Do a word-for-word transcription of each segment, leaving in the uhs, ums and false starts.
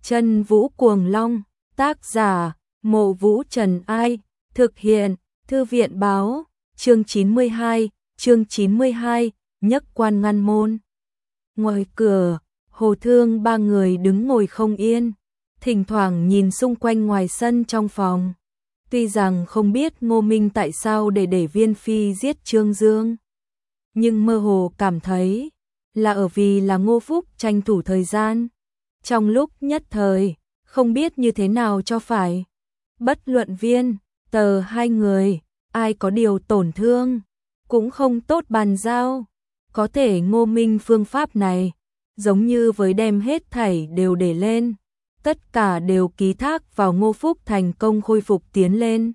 Chân Vũ Cuồng Long, tác giả, Mộ Vũ Trần Ai, thực hiện, Thư viện Báo, chương chín mươi hai, chương chín mươi hai, nhất quan ngăn môn. Ngoài cửa, Hồ Thương ba người đứng ngồi không yên, thỉnh thoảng nhìn xung quanh ngoài sân trong phòng. Tuy rằng không biết Ngô Minh tại sao để để Viên Phi giết Trương Dương, nhưng mơ hồ cảm thấy là ở vì là Ngô Phúc tranh thủ thời gian. Trong lúc nhất thời, không biết như thế nào cho phải. Bất luận Viên, Tờ hai người, ai có điều tổn thương, cũng không tốt bàn giao. Có thể Ngô Minh phương pháp này, giống như với đem hết thảy đều để lên. Tất cả đều ký thác vào Ngô Phúc thành công khôi phục tiến lên.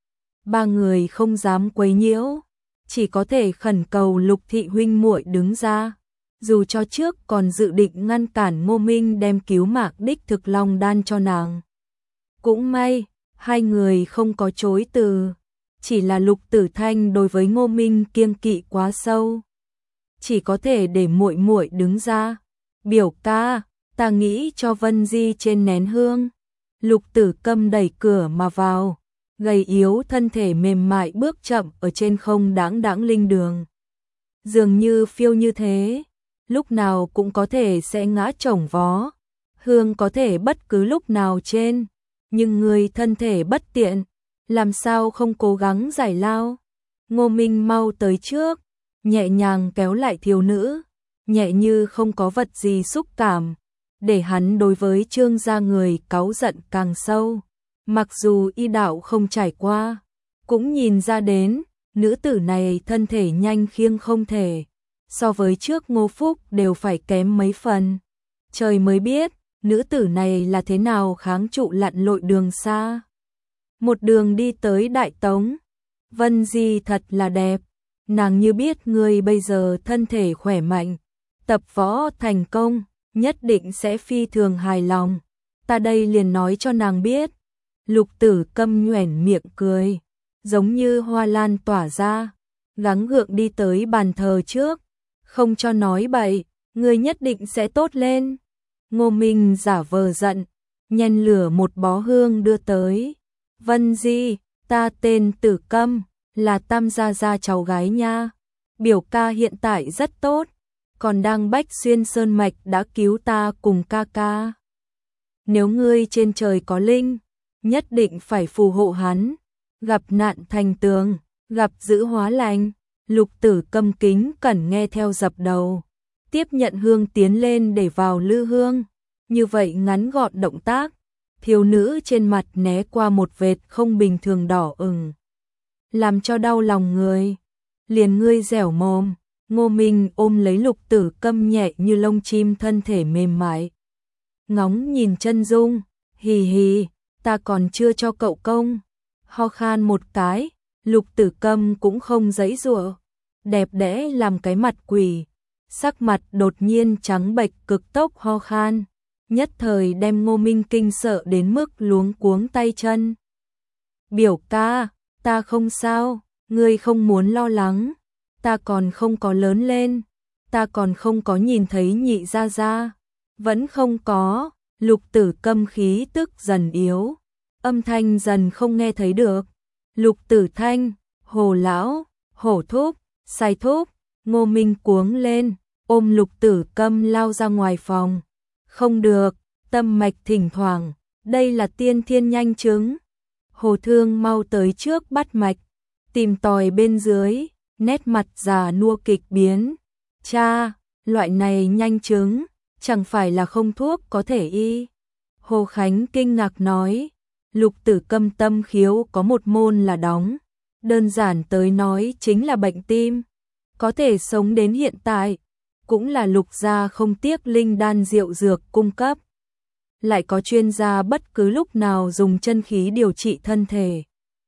Ba người không dám quấy nhiễu, chỉ có thể khẩn cầu Lục thị huynh muội đứng ra. Dù cho trước còn dự định ngăn cản Ngô Minh đem cứu mạc đích thực long đan cho nàng. Cũng may, hai người không có chối từ, chỉ là Lục Tử Thanh đối với Ngô Minh kiêng kỵ quá sâu. Chỉ có thể để muội muội đứng ra. Biểu ca, ta nghĩ cho Vân Di trên nén hương. Lục Tử Câm đẩy cửa mà vào, gầy yếu thân thể mềm mại bước chậm ở trên không đãng đãng linh đường. Dường như phiêu như thế, lúc nào cũng có thể sẽ ngã chổng vó, hương có thể bất cứ lúc nào trên, nhưng người thân thể bất tiện, làm sao không cố gắng giải lao. Ngô Minh mau tới trước, nhẹ nhàng kéo lại thiếu nữ, nhẹ như không có vật gì xúc cảm, để hắn đối với Trương gia người cáu giận càng sâu. Mặc dù y đạo không trải qua, cũng nhìn ra đến, nữ tử này thân thể nhanh khiêng không thể, so với trước Ngô Phúc đều phải kém mấy phần. Trời mới biết, nữ tử này là thế nào kháng trụ lặn lội đường xa. Một đường đi tới Đại Tống, Vân Di thật là đẹp, nàng như biết người bây giờ thân thể khỏe mạnh, tập võ thành công, nhất định sẽ phi thường hài lòng. Ta đây liền nói cho nàng biết. Lục Tử Câm nhoẻn miệng cười, giống như hoa lan tỏa ra, gắng gượng đi tới bàn thờ trước, không cho nói bậy, người nhất định sẽ tốt lên. Ngô Minh giả vờ giận, nhen lửa một bó hương đưa tới. Vân Di, ta tên Tử Câm, là Tam gia gia cháu gái nha. Biểu ca hiện tại rất tốt, còn đang bách xuyên sơn mạch đã cứu ta cùng ca ca. Nếu ngươi trên trời có linh, nhất định phải phù hộ hắn, gặp nạn thành tường, gặp dữ hóa lành. Lục Tử Câm kính cẩn nghe theo dập đầu, tiếp nhận hương tiến lên để vào lư hương. Như vậy ngắn gọn động tác, thiếu nữ trên mặt né qua một vệt không bình thường đỏ ửng, làm cho đau lòng người. Liền ngươi dẻo mồm. Ngô Minh ôm lấy Lục Tử Câm nhẹ như lông chim thân thể mềm mại, ngóng nhìn chân dung. Hì hì, ta còn chưa cho cậu công. Ho khan một cái, Lục Tử Câm cũng không giãy giụa, đẹp đẽ làm cái mặt quỷ, sắc mặt đột nhiên trắng bệch, cực tốc ho khan, nhất thời đem Ngô Minh kinh sợ đến mức luống cuống tay chân. Biểu ca, ta không sao, ngươi không muốn lo lắng, ta còn không có lớn lên, ta còn không có nhìn thấy nhị gia gia, vẫn không có. Lục Tử Câm khí tức dần yếu, âm thanh dần không nghe thấy được. Lục Tử Thanh, Hồ lão, Hổ thúc, Sai thúc. Ngô Minh cuống lên, ôm Lục Tử Câm lao ra ngoài phòng. Không được, tâm mạch thỉnh thoảng, đây là tiên thiên nhanh chứng. Hồ Thương mau tới trước bắt mạch, tìm tòi bên dưới, nét mặt già nua kịch biến. Cha, loại này nhanh chứng, chẳng phải là không thuốc có thể y. Hồ Khánh kinh ngạc nói, Lục Tử Câm tâm khiếu có một môn là đóng, đơn giản tới nói chính là bệnh tim, có thể sống đến hiện tại, cũng là Lục gia không tiếc linh đan diệu dược cung cấp. Lại có chuyên gia bất cứ lúc nào dùng chân khí điều trị thân thể,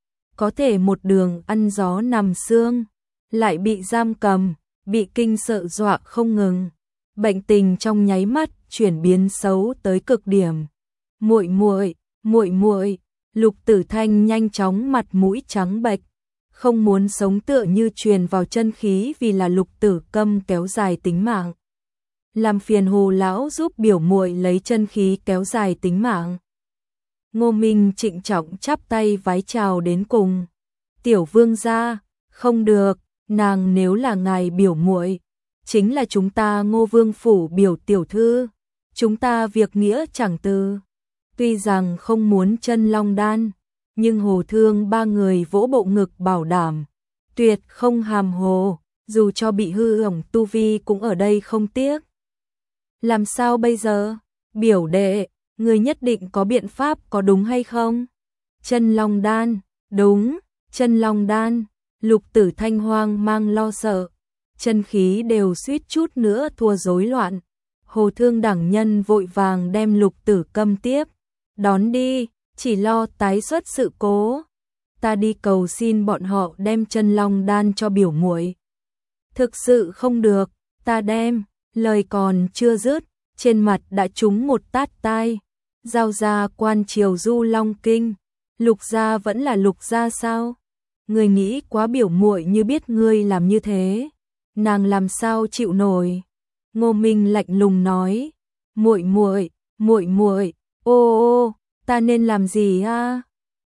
có thể một đường ăn gió nằm sương, lại bị giam cầm, bị kinh sợ dọa không ngừng. Bệnh tình trong nháy mắt chuyển biến xấu tới cực điểm. Muội muội, muội muội. Lục Tử Thanh nhanh chóng mặt mũi trắng bệch, không muốn sống tựa như truyền vào chân khí vì là Lục Tử Câm kéo dài tính mạng. làm phiền Hồ lão giúp biểu muội lấy chân khí kéo dài tính mạng. Ngô Minh trịnh trọng chắp tay vái chào đến cùng. Tiểu vương gia, không được, nàng nếu là ngài biểu muội, chính là chúng ta Ngô vương phủ biểu tiểu thư, chúng ta việc nghĩa chẳng từ. Tuy rằng không muốn chân long đan, nhưng Hồ Thương ba người vỗ bộ ngực bảo đảm, tuyệt không hàm hồ, dù cho bị hư hỏng tu vi cũng ở đây không tiếc. Làm sao bây giờ? Biểu đệ, người nhất định có biện pháp có đúng hay không? Chân long đan, đúng, chân long đan. Lục Tử Thanh hoang mang lo sợ, chân khí đều suýt chút nữa thua rối loạn. Hồ Thương đẳng nhân vội vàng đem Lục Tử Câm tiếp, đón đi, chỉ lo tái xuất sự cố. Ta đi cầu xin bọn họ đem chân long đan cho biểu muội. Thực sự không được, ta đem, lời còn chưa dứt, trên mặt đã trúng một tát tai. Giao gia quan triều du long kinh, Lục gia vẫn là Lục gia sao? Ngươi nghĩ quá, biểu muội như biết ngươi làm như thế, nàng làm sao chịu nổi. Ngô Minh lạnh lùng nói, muội muội, muội muội, ô ô, ta nên làm gì a?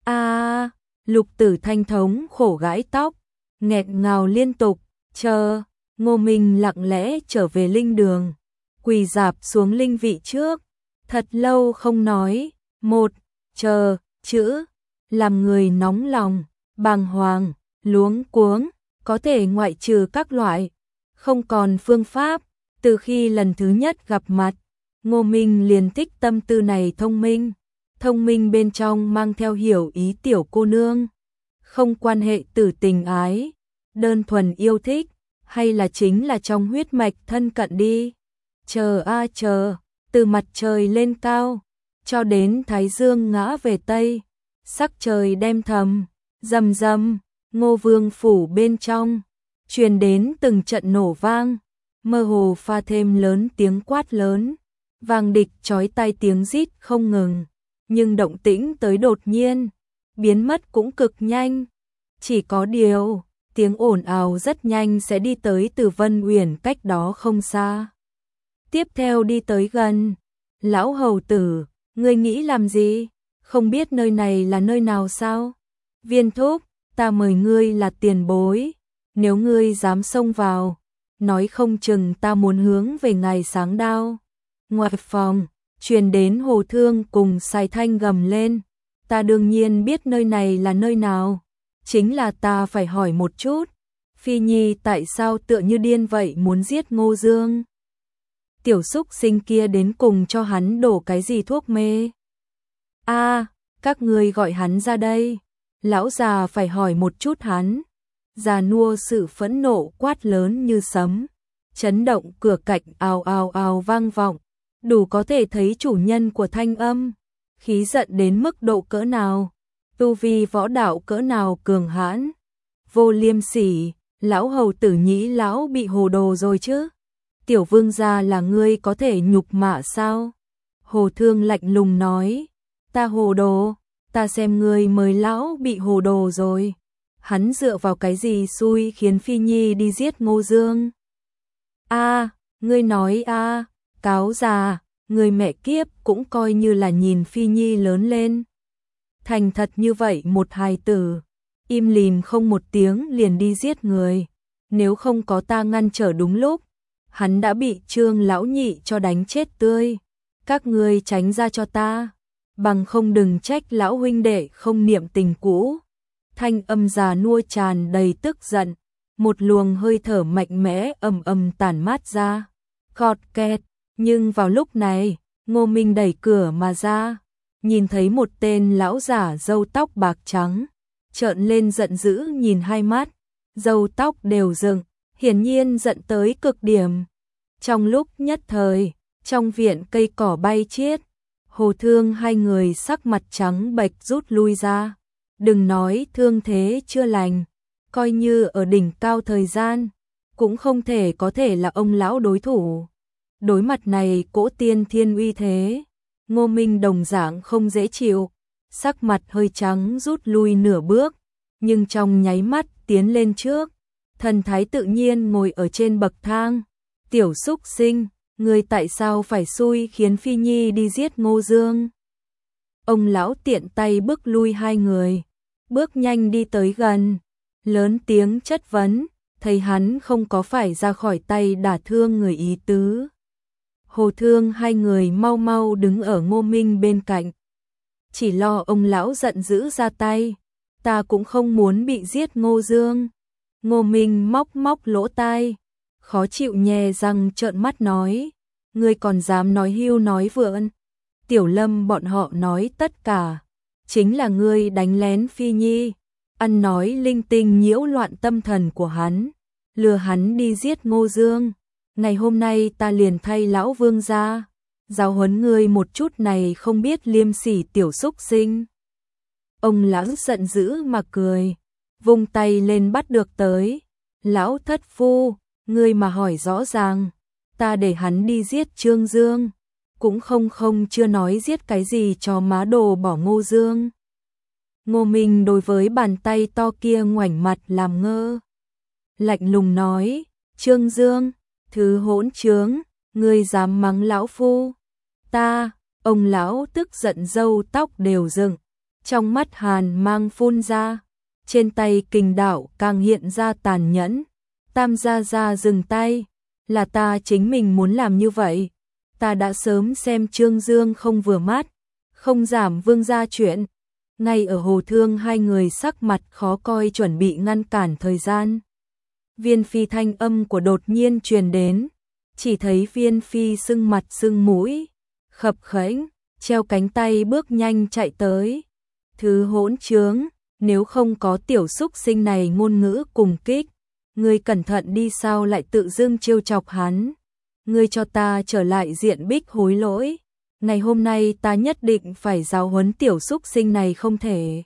A, Lục Tử Thanh thống khổ gãi tóc, nghẹn ngào liên tục, chờ. Ngô Minh lặng lẽ trở về linh đường, quỳ rạp xuống linh vị trước, thật lâu không nói, một, chờ, chữ, làm người nóng lòng, bàng hoàng, luống cuống, có thể ngoại trừ các loại, không còn phương pháp. Từ khi lần thứ nhất gặp mặt, Ngô Minh liền thích tâm tư này thông minh, thông minh bên trong mang theo hiểu ý tiểu cô nương, không quan hệ tử tình ái, đơn thuần yêu thích, hay là chính là trong huyết mạch thân cận đi. Chờ a chờ, từ mặt trời lên cao, cho đến thái dương ngã về tây, sắc trời đêm thầm, rầm rầm, Ngô vương phủ bên trong, truyền đến từng trận nổ vang, mơ hồ pha thêm lớn tiếng quát lớn, vang địch chói tai tiếng rít không ngừng, nhưng động tĩnh tới đột nhiên, biến mất cũng cực nhanh. Chỉ có điều, tiếng ồn ào rất nhanh sẽ đi tới từ Vân Uyển cách đó không xa. Tiếp theo đi tới gần, lão hầu tử, ngươi nghĩ làm gì? Không biết nơi này là nơi nào sao? Viên thúc, ta mời ngươi là tiền bối, nếu ngươi dám xông vào, nói không chừng ta muốn hướng về ngài sáng đao. Ngoài phòng, truyền đến Hồ Thương cùng Sài Thanh gầm lên, ta đương nhiên biết nơi này là nơi nào, chính là ta phải hỏi một chút, Phi Nhi tại sao tựa như điên vậy muốn giết Ngô Dương? Tiểu xúc sinh kia đến cùng cho hắn đổ cái gì thuốc mê? A, các ngươi gọi hắn ra đây, lão già phải hỏi một chút hắn. Già nua sự phẫn nộ quát lớn như sấm, chấn động cửa cạch ào ào ào vang vọng, đủ có thể thấy chủ nhân của thanh âm, khí giận đến mức độ cỡ nào, tu vi võ đạo cỡ nào cường hãn. Vô liêm sỉ, lão hầu tử nhĩ lão bị hồ đồ rồi chứ? Tiểu vương gia là ngươi có thể nhục mạ sao? Hồ Thương lạnh lùng nói, ta hồ đồ, ta xem ngươi mời lão bị hồ đồ rồi. Hắn dựa vào cái gì xui khiến Phi Nhi đi giết Ngô Dương? A, ngươi nói a, cáo già, người mẹ kiếp cũng coi như là nhìn Phi Nhi lớn lên. Thành thật như vậy một hài tử, im lìm không một tiếng liền đi giết người. Nếu không có ta ngăn trở đúng lúc, hắn đã bị Trương lão nhị cho đánh chết tươi. Các ngươi tránh ra cho ta, bằng không đừng trách lão huynh đệ không niệm tình cũ. Thanh âm già nua tràn đầy tức giận, một luồng hơi thở mạnh mẽ ầm ầm tản mát ra. Khọt kẹt, nhưng vào lúc này, Ngô Minh đẩy cửa mà ra, nhìn thấy một tên lão giả râu tóc bạc trắng, trợn lên giận dữ nhìn hai mắt, râu tóc đều dựng, hiển nhiên giận tới cực điểm. Trong lúc nhất thời, trong viện cây cỏ bay chiết, Hồ Thương hai người sắc mặt trắng bệch rút lui ra. Đừng nói thương thế chưa lành, coi như ở đỉnh cao thời gian, cũng không thể có thể là ông lão đối thủ. Đối mặt này cỗ tiên thiên uy thế, Ngô Minh đồng dạng không dễ chịu, sắc mặt hơi trắng rút lui nửa bước, nhưng trong nháy mắt tiến lên trước, thần thái tự nhiên ngồi ở trên bậc thang. Tiểu xúc sinh, Ngươi tại sao phải xui khiến Phi Nhi đi giết Ngô Dương? Ông lão tiện tay bước lui hai người, bước nhanh đi tới gần, lớn tiếng chất vấn, thấy hắn không có phải ra khỏi tay đả thương người ý tứ. Hồ Thương hai người mau mau đứng ở Ngô Minh bên cạnh. Chỉ lo ông lão giận dữ ra tay, ta cũng không muốn bị giết Ngô Dương. Ngô Minh móc móc lỗ tai, khó chịu nhè răng trợn mắt nói, ngươi còn dám nói hưu nói vượn. Tiểu Lâm bọn họ nói tất cả, chính là ngươi đánh lén Phi Nhi, ăn nói linh tinh nhiễu loạn tâm thần của hắn, lừa hắn đi giết Ngô Dương. Ngày hôm nay ta liền thay lão vương ra, giáo huấn ngươi một chút này không biết liêm sỉ tiểu xúc sinh. Ông lão giận dữ mà cười, vung tay lên bắt được tới. Lão thất phu, ngươi mà hỏi rõ ràng, ta để hắn đi giết Trương Dương, cũng không không chưa nói giết cái gì cho má đồ bỏ Ngô Dương. Ngô Minh đối với bàn tay to kia ngoảnh mặt làm ngơ, lạnh lùng nói, Trương Dương, thứ hỗn trướng, ngươi dám mắng lão phu? Ta, ông lão tức giận râu tóc đều dựng, trong mắt hàn mang phun ra, trên tay kình đạo càng hiện ra tàn nhẫn. Tam gia gia dừng tay, là ta chính mình muốn làm như vậy, ta đã sớm xem Trương Dương không vừa mắt, không giảm vương gia chuyện. Ngay ở Hồ Thương hai người sắc mặt khó coi chuẩn bị ngăn cản thời gian, Viên Phi thanh âm của đột nhiên truyền đến, chỉ thấy Viên Phi sưng mặt sưng mũi, khập khẽnh, treo cánh tay bước nhanh chạy tới. Thứ hỗn trướng, nếu không có tiểu xúc sinh này ngôn ngữ cùng kích, ngươi cẩn thận đi sao lại tự dưng trêu chọc hắn. Ngươi cho ta trở lại diện bích hối lỗi, ngày hôm nay ta nhất định phải giáo huấn tiểu xúc sinh này không thể.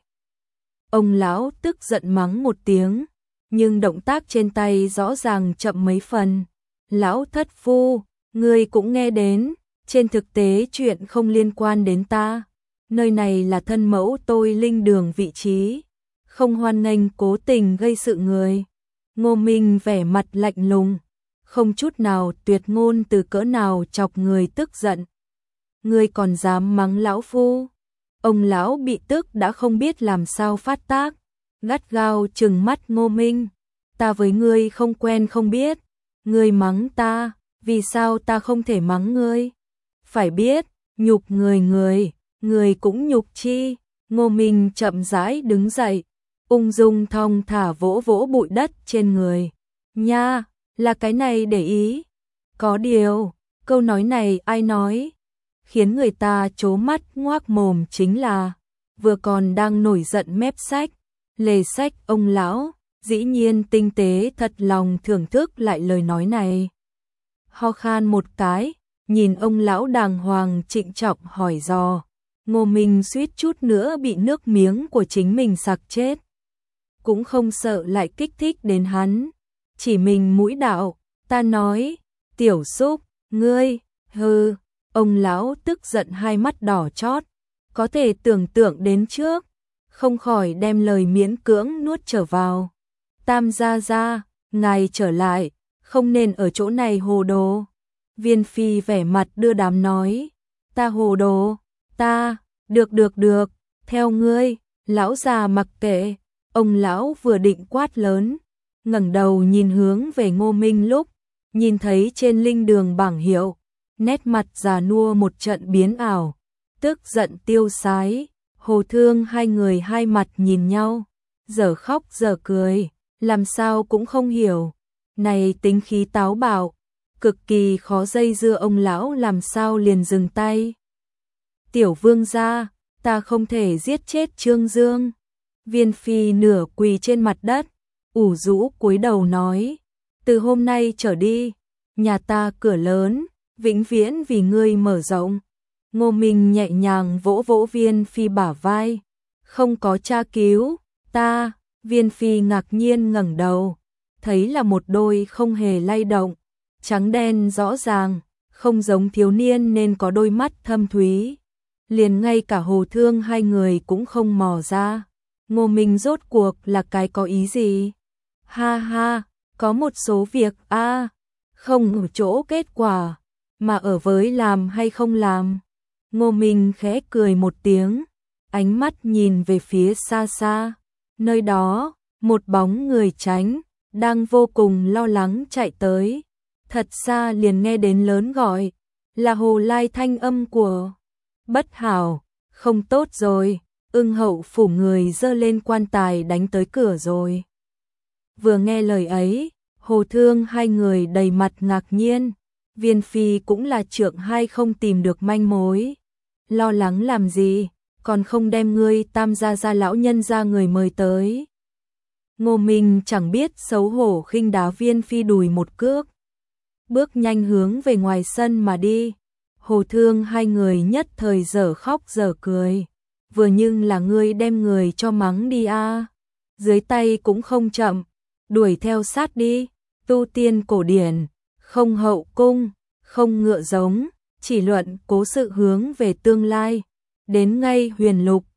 Ông lão tức giận mắng một tiếng, nhưng động tác trên tay rõ ràng chậm mấy phần. Lão thất phu, ngươi cũng nghe đến, trên thực tế chuyện không liên quan đến ta. Nơi này là thân mẫu tôi linh đường vị trí, không hoan nghênh cố tình gây sự người. Ngô Minh vẻ mặt lạnh lùng, không chút nào tuyệt ngôn từ cỡ nào chọc người tức giận. Ngươi còn dám mắng lão phu? Ông lão bị tức đã không biết làm sao phát tác, gắt gao trừng mắt Ngô Minh. Ta với ngươi không quen không biết, ngươi mắng ta, vì sao ta không thể mắng ngươi? Phải biết, nhục người người, người cũng nhục chi. Ngô Minh chậm rãi đứng dậy, ung dung thong thả vỗ vỗ bụi đất trên người. Nha, là cái này để ý. Có điều, câu nói này ai nói? Khiến người ta trố mắt ngoác mồm chính là, vừa còn đang nổi giận mép sách, lề sách ông lão, dĩ nhiên tinh tế thật lòng thưởng thức lại lời nói này. Ho khan một cái, nhìn ông lão đàng hoàng trịnh trọng hỏi dò, Ngô Minh suýt chút nữa bị nước miếng của chính mình sặc chết. Cũng không sợ lại kích thích đến hắn, chỉ mình mũi đạo, ta nói, tiểu xúc, ngươi, hừ. Ông lão tức giận hai mắt đỏ chót, có thể tưởng tượng đến trước, không khỏi đem lời miễn cưỡng nuốt trở vào. Tam gia gia, ngài trở lại, không nên ở chỗ này hồ đồ. Viên Phi vẻ mặt đưa đám nói, ta hồ đồ, ta, được được được, theo ngươi. Lão già mặc kệ, ông lão vừa định quát lớn, ngẩng đầu nhìn hướng về Ngô Minh lúc, nhìn thấy trên linh đường bảng hiệu, nét mặt già nua một trận biến ảo, tức giận tiêu sái. Hồ Thương hai người hai mặt nhìn nhau, giờ khóc giờ cười, làm sao cũng không hiểu. Này tính khí táo bạo, cực kỳ khó dây dưa, ông lão làm sao liền dừng tay. Tiểu vương gia, ta không thể giết chết Trương Dương. Viên Phi nửa quỳ trên mặt đất, ủ rũ cúi đầu nói, từ hôm nay trở đi, nhà ta cửa lớn, vĩnh viễn vì ngươi mở rộng. Ngô Minh nhẹ nhàng vỗ vỗ Viên Phi bả vai, không có cha cứu, ta. Viên Phi ngạc nhiên ngẩng đầu, thấy là một đôi không hề lay động, trắng đen rõ ràng, không giống thiếu niên nên có đôi mắt thâm thúy. Liền ngay cả Hồ Thương hai người cũng không mò ra, Ngô Minh rốt cuộc là cái có ý gì? Ha ha, có một số việc a, à, không ở chỗ kết quả. mà ở với làm hay không làm. Ngô Minh khẽ cười một tiếng, ánh mắt nhìn về phía xa xa, nơi đó, một bóng người tránh, đang vô cùng lo lắng chạy tới. Thật xa liền nghe đến lớn gọi, là Hồ Lai thanh âm của Bất Hảo, không tốt rồi, Ưng Hậu phủ người dơ lên quan tài đánh tới cửa rồi. Vừa nghe lời ấy, Hồ Thương hai người đầy mặt ngạc nhiên, Viên Phi cũng là trượng hai không tìm được manh mối. Lo lắng làm gì, còn không đem ngươi Tam gia gia lão nhân ra người mời tới. Ngô Minh chẳng biết xấu hổ khinh đá Viên Phi đùi một cước, bước nhanh hướng về ngoài sân mà đi. Hồ Thương hai người nhất thời dở khóc dở cười, vừa nhưng là ngươi đem người cho mắng đi a, à. Dưới tay cũng không chậm, đuổi theo sát đi. Tu tiên cổ điển, không hậu cung, không ngựa giống, chỉ luận cố sự hướng về tương lai. Đến ngay huyền lục,